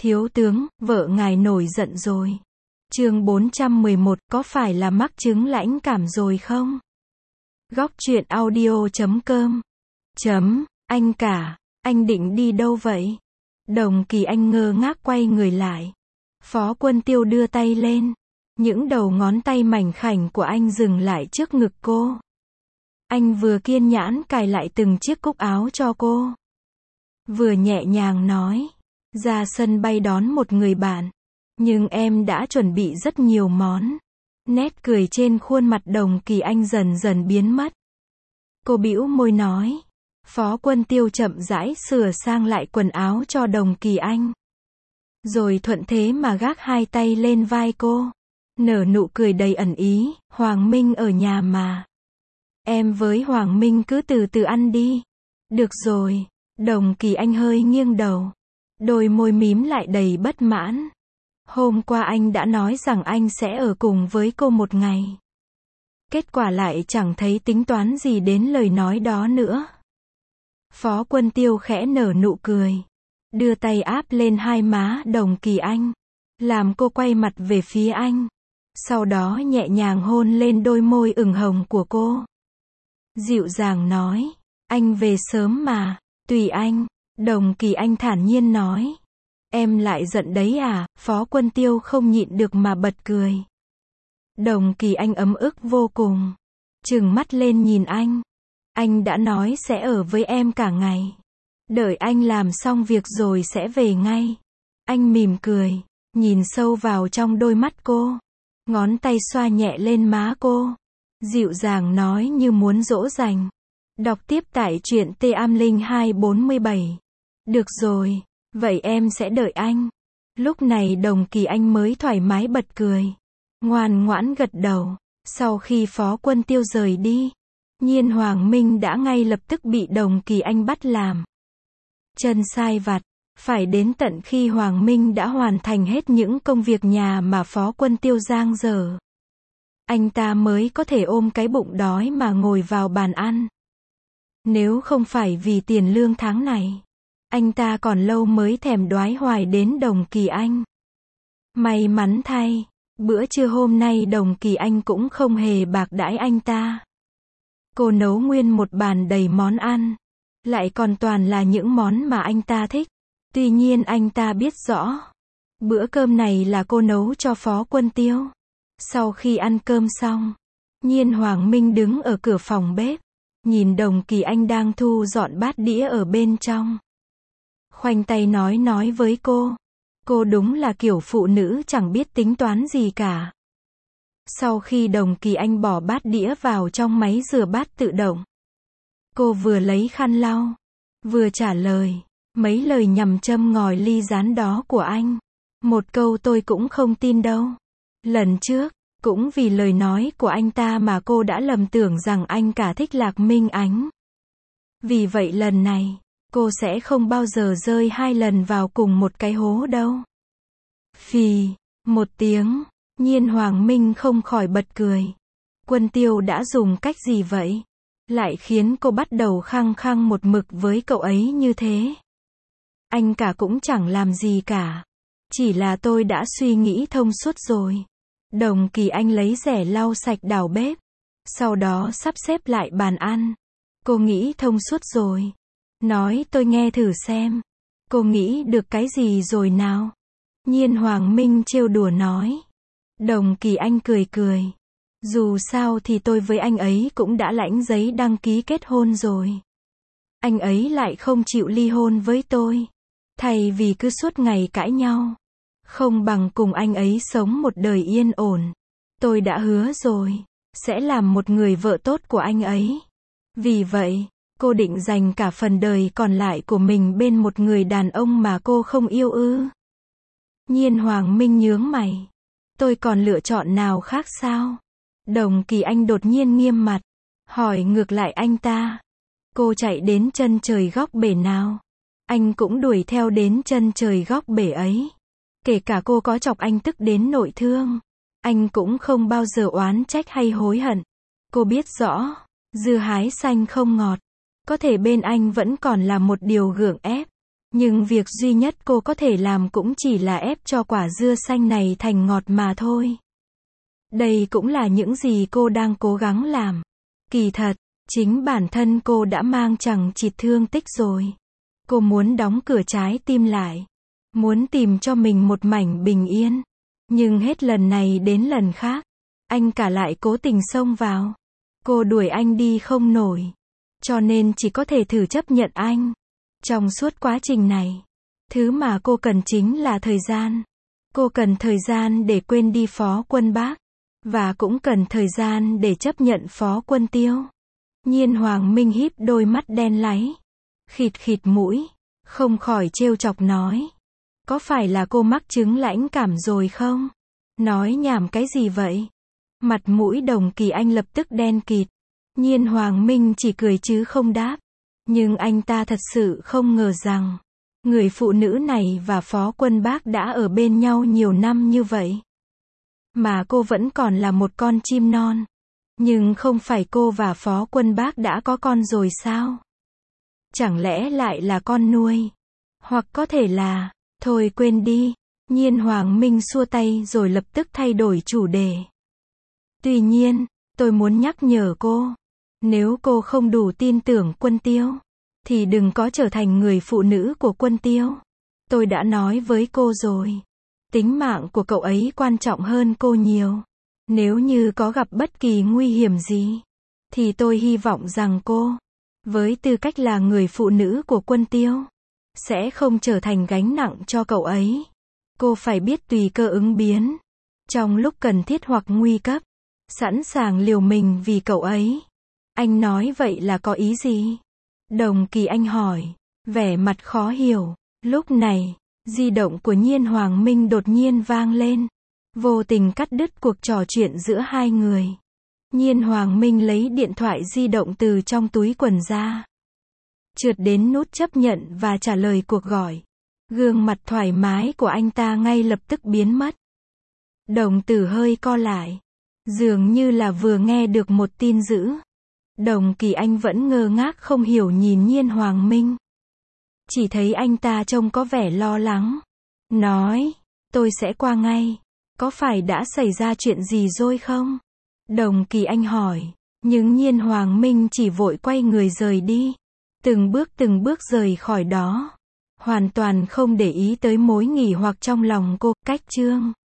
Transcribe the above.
Thiếu tướng, vợ ngài nổi giận rồi. Chương 411, có phải là mắc chứng lãnh cảm rồi không? Góc truyện audio.com. Anh cả, anh định đi đâu vậy? Đồng Kỳ Anh ngơ ngác quay người lại. Phó Quân Tiêu đưa tay lên. Những đầu ngón tay mảnh khảnh của anh dừng lại trước ngực cô. Anh vừa kiên nhẫn cài lại từng chiếc cúc áo cho cô. Vừa nhẹ nhàng nói, ra sân bay đón một người bạn. Nhưng em đã chuẩn bị rất nhiều món. Nét cười trên khuôn mặt Đồng Kỳ Anh dần dần biến mất. Cô bĩu môi nói. Phó Quân Tiêu chậm rãi sửa sang lại quần áo cho Đồng Kỳ Anh. Rồi thuận thế mà gác hai tay lên vai cô. Nở nụ cười đầy ẩn ý, Hoàng Minh ở nhà mà. Em với Hoàng Minh cứ từ từ ăn đi. Được rồi. Đồng Kỳ Anh hơi nghiêng đầu. Đôi môi mím lại đầy bất mãn. Hôm qua anh đã nói rằng anh sẽ ở cùng với cô một ngày. Kết quả lại chẳng thấy tính toán gì đến lời nói đó nữa. Phó Quân Tiêu khẽ nở nụ cười. Đưa tay áp lên hai má Đồng Kỳ Anh. Làm cô quay mặt về phía anh. Sau đó nhẹ nhàng hôn lên đôi môi ửng hồng của cô. Dịu dàng nói. Anh về sớm mà. Tùy anh. Đồng Kỳ Anh thản nhiên nói. Em lại giận đấy à? Phó Quân Tiêu không nhịn được mà bật cười. Đồng Kỳ Anh ấm ức vô cùng. Trừng mắt lên nhìn anh. Anh đã nói sẽ ở với em cả ngày. Đợi anh làm xong việc rồi sẽ về ngay. Anh mỉm cười. Nhìn sâu vào trong đôi mắt cô. Ngón tay xoa nhẹ lên má cô. Dịu dàng nói như muốn dỗ dành. Đọc tiếp tại truyện T-Am-Linh-247. Được rồi. Vậy em sẽ đợi anh. Lúc này Đồng Kỳ Anh mới thoải mái bật cười. Ngoan ngoãn gật đầu. Sau khi Phó Quân Tiêu rời đi, Nhiên Hoàng Minh đã ngay lập tức bị Đồng Kỳ Anh bắt làm chân sai vặt. Phải đến tận khi Hoàng Minh đã hoàn thành hết những công việc nhà mà Phó Quân Tiêu giang dở, anh ta mới có thể ôm cái bụng đói mà ngồi vào bàn ăn. Nếu không phải vì tiền lương tháng này, anh ta còn lâu mới thèm đoái hoài đến Đồng Kỳ Anh. May mắn thay, bữa trưa hôm nay Đồng Kỳ Anh cũng không hề bạc đãi anh ta. Cô nấu nguyên một bàn đầy món ăn. Lại còn toàn là những món mà anh ta thích. Tuy nhiên anh ta biết rõ. Bữa cơm này là cô nấu cho Phó Quân Tiêu. Sau khi ăn cơm xong, Nhiên Hoàng Minh đứng ở cửa phòng bếp. Nhìn Đồng Kỳ Anh đang thu dọn bát đĩa ở bên trong. Khoanh tay nói với cô. Cô đúng là kiểu phụ nữ chẳng biết tính toán gì cả. Sau khi Đồng Kỳ Anh bỏ bát đĩa vào trong máy rửa bát tự động, cô vừa lấy khăn lau, vừa trả lời mấy lời nhằm châm ngòi ly gián đó của anh. Một câu tôi cũng không tin đâu. Lần trước, cũng vì lời nói của anh ta mà cô đã lầm tưởng rằng anh cả thích Lạc Minh Ánh. Vì vậy lần này, cô sẽ không bao giờ rơi hai lần vào cùng một cái hố đâu. Phì, một tiếng, Nhiên Hoàng Minh không khỏi bật cười. Quân Tiêu đã dùng cách gì vậy? Lại khiến cô bắt đầu khăng khăng một mực với cậu ấy như thế. Anh cả cũng chẳng làm gì cả. Chỉ là tôi đã suy nghĩ thông suốt rồi. Đồng Kỳ Anh lấy rẻ lau sạch đảo bếp. Sau đó sắp xếp lại bàn ăn. Cô nghĩ thông suốt rồi. Nói tôi nghe thử xem. Cô nghĩ được cái gì rồi nào? Nhiên Hoàng Minh trêu đùa nói. Đồng Kỳ Anh cười cười. Dù sao thì tôi với anh ấy cũng đã lãnh giấy đăng ký kết hôn rồi. Anh ấy lại không chịu ly hôn với tôi. Thay vì cứ suốt ngày cãi nhau, không bằng cùng anh ấy sống một đời yên ổn. Tôi đã hứa rồi, sẽ làm một người vợ tốt của anh ấy. Vì vậy, cô định dành cả phần đời còn lại của mình bên một người đàn ông mà cô không yêu ư? Nhiên Hoàng Minh nhướng mày. Tôi còn lựa chọn nào khác sao? Đồng Kỳ Anh đột nhiên nghiêm mặt, hỏi ngược lại anh ta. Cô chạy đến chân trời góc bể nào? Anh cũng đuổi theo đến chân trời góc bể ấy. Kể cả cô có chọc anh tức đến nội thương, anh cũng không bao giờ oán trách hay hối hận. Cô biết rõ, dưa hái xanh không ngọt. Có thể bên anh vẫn còn là một điều gượng ép. Nhưng việc duy nhất cô có thể làm cũng chỉ là ép cho quả dưa xanh này thành ngọt mà thôi. Đây cũng là những gì cô đang cố gắng làm. Kỳ thật, chính bản thân cô đã mang chằng chịt thương tích rồi. Cô muốn đóng cửa trái tim lại. Muốn tìm cho mình một mảnh bình yên. Nhưng hết lần này đến lần khác, anh cả lại cố tình xông vào. Cô đuổi anh đi không nổi. Cho nên chỉ có thể thử chấp nhận anh. Trong suốt quá trình này, thứ mà cô cần chính là thời gian. Cô cần thời gian để quên đi Phó Quân Bác. Và cũng cần thời gian để chấp nhận Phó Quân Tiêu. Nhiên Hoàng Minh híp đôi mắt đen láy. Khịt khịt mũi. Không khỏi trêu chọc nói. Có phải là cô mắc chứng lãnh cảm rồi không? Nói nhảm cái gì vậy? Mặt mũi Đồng Kỳ Anh lập tức đen kịt. Nhiên Hoàng Minh chỉ cười chứ không đáp. Nhưng anh ta thật sự không ngờ rằng, người phụ nữ này và Phó Quân Bác đã ở bên nhau nhiều năm như vậy. Mà cô vẫn còn là một con chim non. Nhưng không phải cô và Phó Quân Bác đã có con rồi sao? Chẳng lẽ lại là con nuôi? Hoặc có thể là, thôi quên đi. Nhiên Hoàng Minh xua tay rồi lập tức thay đổi chủ đề. Tuy nhiên, tôi muốn nhắc nhở cô. Nếu cô không đủ tin tưởng Quân Tiêu, thì đừng có trở thành người phụ nữ của Quân Tiêu. Tôi đã nói với cô rồi. Tính mạng của cậu ấy quan trọng hơn cô nhiều. Nếu như có gặp bất kỳ nguy hiểm gì, thì tôi hy vọng rằng cô, với tư cách là người phụ nữ của Quân Tiêu, sẽ không trở thành gánh nặng cho cậu ấy. Cô phải biết tùy cơ ứng biến. Trong lúc cần thiết hoặc nguy cấp, sẵn sàng liều mình vì cậu ấy. Anh nói vậy là có ý gì? Đồng Kỳ Anh hỏi, vẻ mặt khó hiểu. Lúc này, di động của Nhiên Hoàng Minh đột nhiên vang lên, vô tình cắt đứt cuộc trò chuyện giữa hai người. Nhiên Hoàng Minh lấy điện thoại di động từ trong túi quần ra, trượt đến nút chấp nhận và trả lời cuộc gọi. Gương mặt thoải mái của anh ta ngay lập tức biến mất. Đồng tử hơi co lại, dường như là vừa nghe được một tin dữ. Đồng Kỳ Anh vẫn ngơ ngác không hiểu nhìn Nhiên Hoàng Minh. Chỉ thấy anh ta trông có vẻ lo lắng. Nói, tôi sẽ qua ngay. Có phải đã xảy ra chuyện gì rồi không? Đồng Kỳ Anh hỏi. Nhưng Nhiên Hoàng Minh chỉ vội quay người rời đi. Từng bước rời khỏi đó. Hoàn toàn không để ý tới mối nghỉ hoặc trong lòng cô. Cách chương